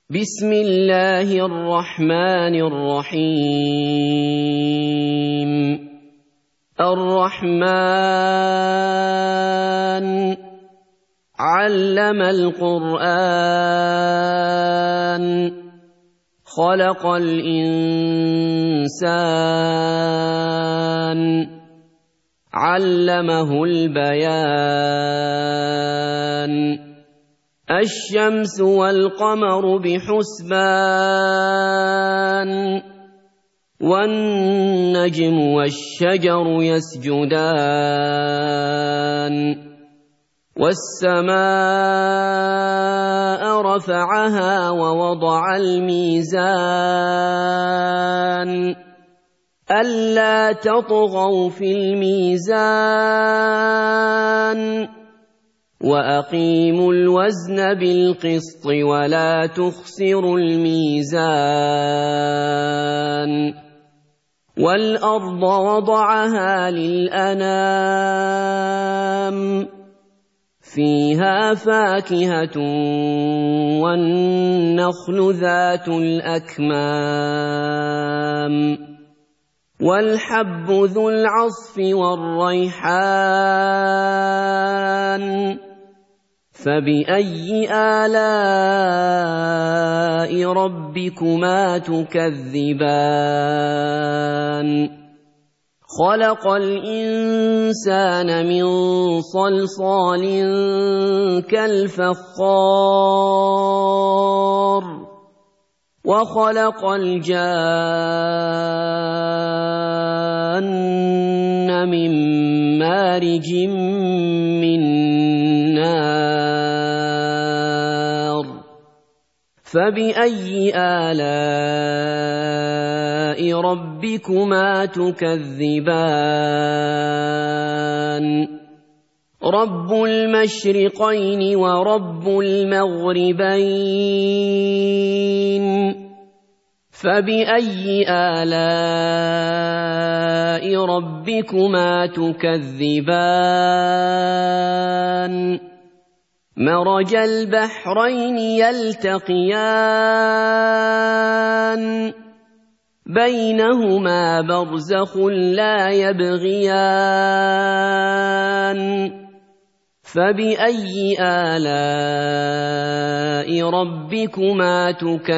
بسم الله الرحمن الرحيم الرحمن علم القرآن خلق الإنسان علمه البيان الشمس والقمر بحسبان والنجم والشجر يسجدان والسماء رفعها ووضع الميزان ألا تطغوا في الميزان وأقيموا الوزن بالقسط ولا تخسروا الميزان والأرض وضعها للأنام فيها فاكهة والنخل ذات الأكمام والحب ذو العصف والريحان فبأي آلاء ربكما تكذبان خلق الإنسان من صلصال كالفخار وخلق الجان من مارج من نار فبأي آلاء ربكما تكذبان رب المشرقين ورب المغربين فبأي آلاء ربكما تكذبان مرج البحرين يلتقيان بينهما برزخ لا يبغيان فبأي آلاء ربكما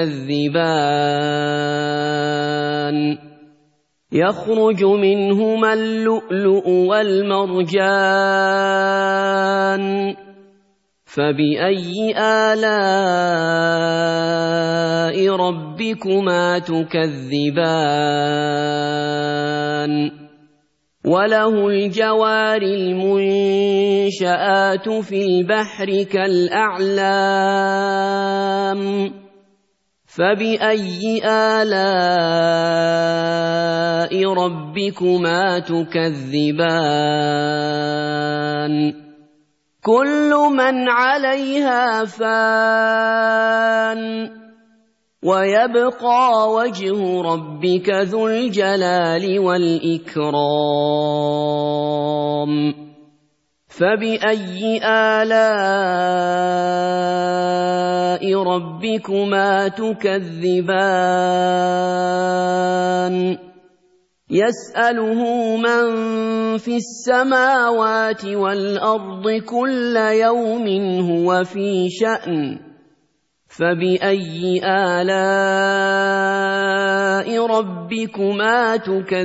تكذبان يخرج منهما اللؤلؤ والمرجان فبأي آلاء ربكما تكذبان وله الجوار المنشآت في البحر كالأعلام فبأي آلاء ربكما تكذبان كل من عليها فان ويبقى وجه ربك ذو الجلال والإكرام فبأي آلاء ربكما تكذبان يسأله من في السماوات والأرض كل يوم هو في شأن فبأي آلاء ربكما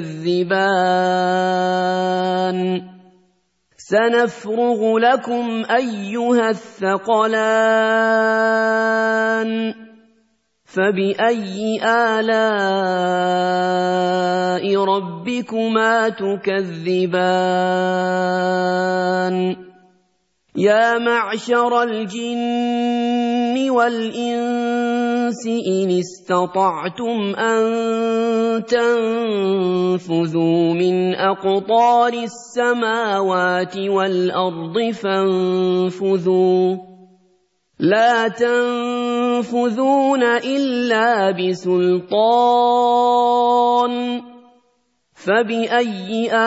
تكذبان سنفرغ لكم أيها الثقلان فبأي آلاء ربكما تكذبان يا معشر الجن والإنس إن استطعتم أن تنفذوا من أقطار السماوات والأرض فانفذوا لا تنفذون إلا بسلطان فبأي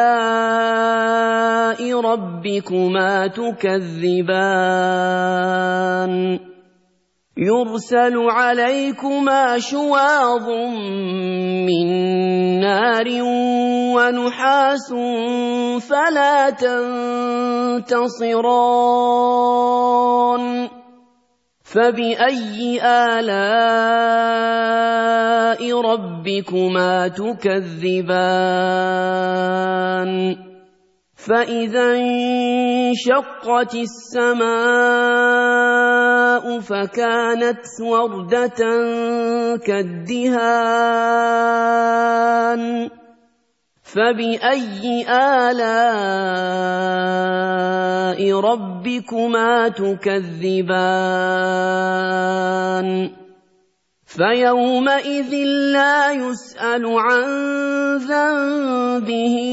آلاء ربكما تكذبان يرسل عليكما شواظ من نار ونحاس فلا تنتصران فبأي آلاء ربكما تكذبان فإذا انشقت السماء فكانت وردة كالدهان فبأي آلاء ربكما تكذبان فيومئذ لا يسأل عن ذنبه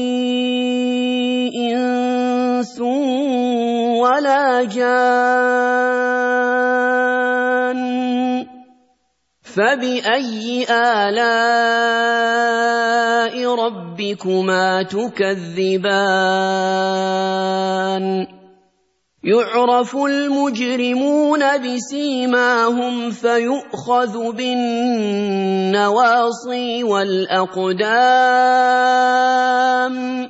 إنس ولا جان فبأي آلاء ربكما تكذبان يعرف المجرمون بسيماهم فيؤخذ بالنواصي والأقدام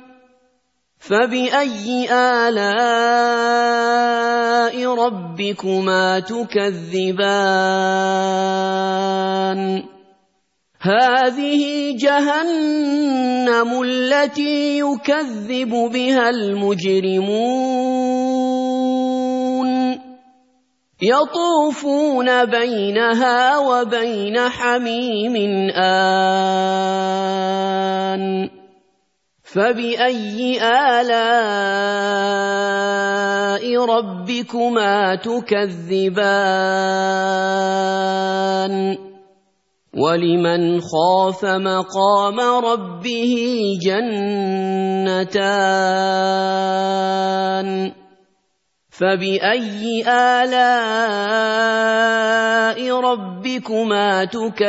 فبأي آلاء ربكما تكذبان هذه جهنم التي يكذب بها المجرمون يطوفون بينها وبين حميم آن فبأي آلاء ربكما تكذبان ولمن خاف مقام ربه جنتان فبأي آلاء ربكما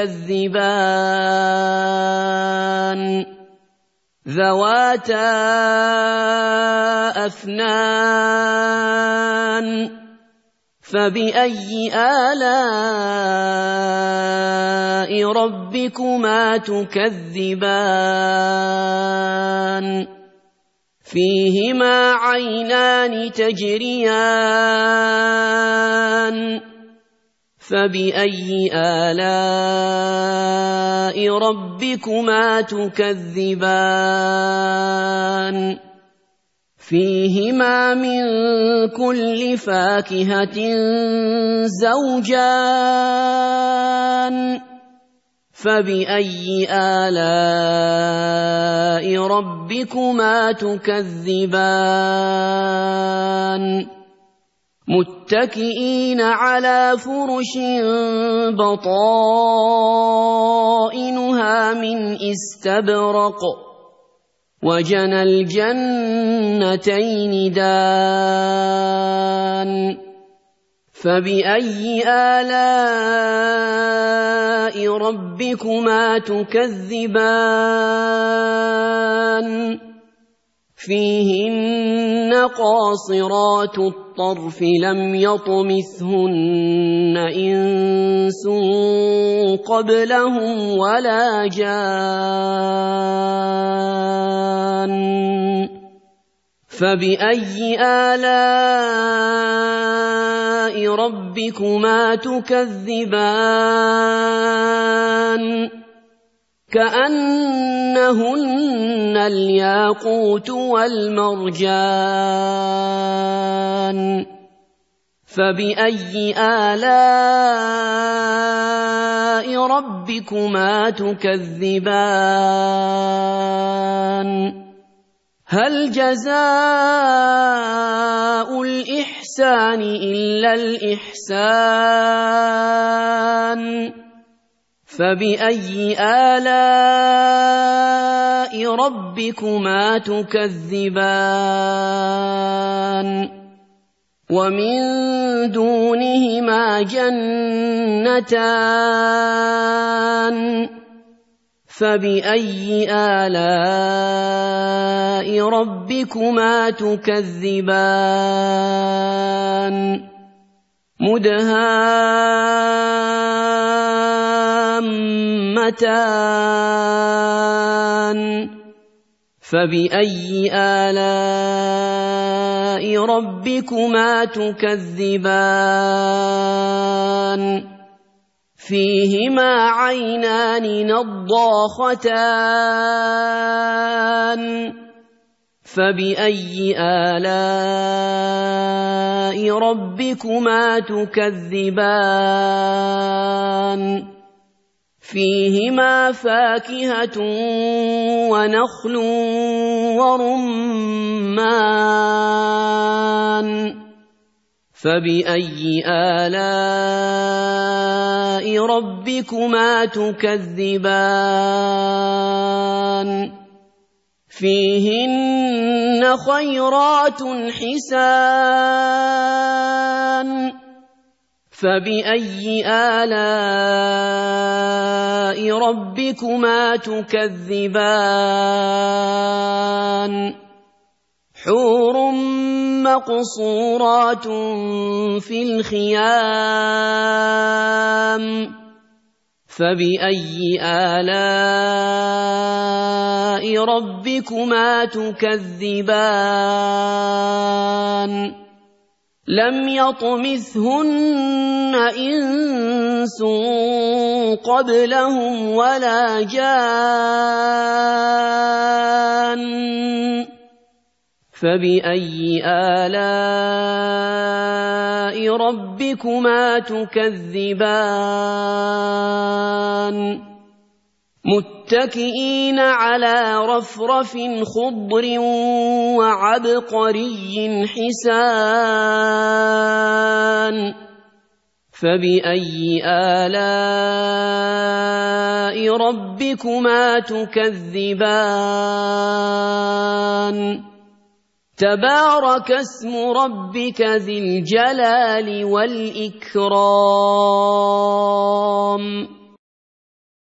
تكذبان ذواتا أفنان فبأي آلاء ربكما تكذبان فيهما عينان تجريان فبأي آلاء ربكما تكذبان فيهما من كل فاكهة زوجان فبأي آلاء ربكما تكذبان متكئين على فرش بطائنها من استبرق وجنى الجنتين دان فبأي آلاء ربكما تكذبان فيهن قاصرات الطرف لم يطمثهن إنس قبلهم ولا جان فبأي آلاء ربكما تكذبان كأنهن الياقوت والمرجان فبأي آلاء ربكما تكذبان هل جزاء الإحسان إلا الإحسان فبأي آلاء ربكما تكذبان ومن دونهما جنتان فبأي آلاء ربكما تكذبان مدهامتان نعمتان فبأي آلاء ربكما تكذبان فيهما عينان نضاختان فبأي آلاء ربكما تكذبان فيهما فاكهة ونخل ورمان فبأي آلاء ربكما تكذبان فيهن خيرات حسان فبأي آلاء ربكما تكذبان حور مقصورات في الخيام فبأي آلاء ربكما تكذبان لم يطمثهن إنس قبلهم ولا جان فبأي آلاء ربكما تكذبان متكئين على رفرف خضر وعبقري حسان فبأي آلاء ربكما تكذبان تبارك اسم ربك ذي الجلال والإكرام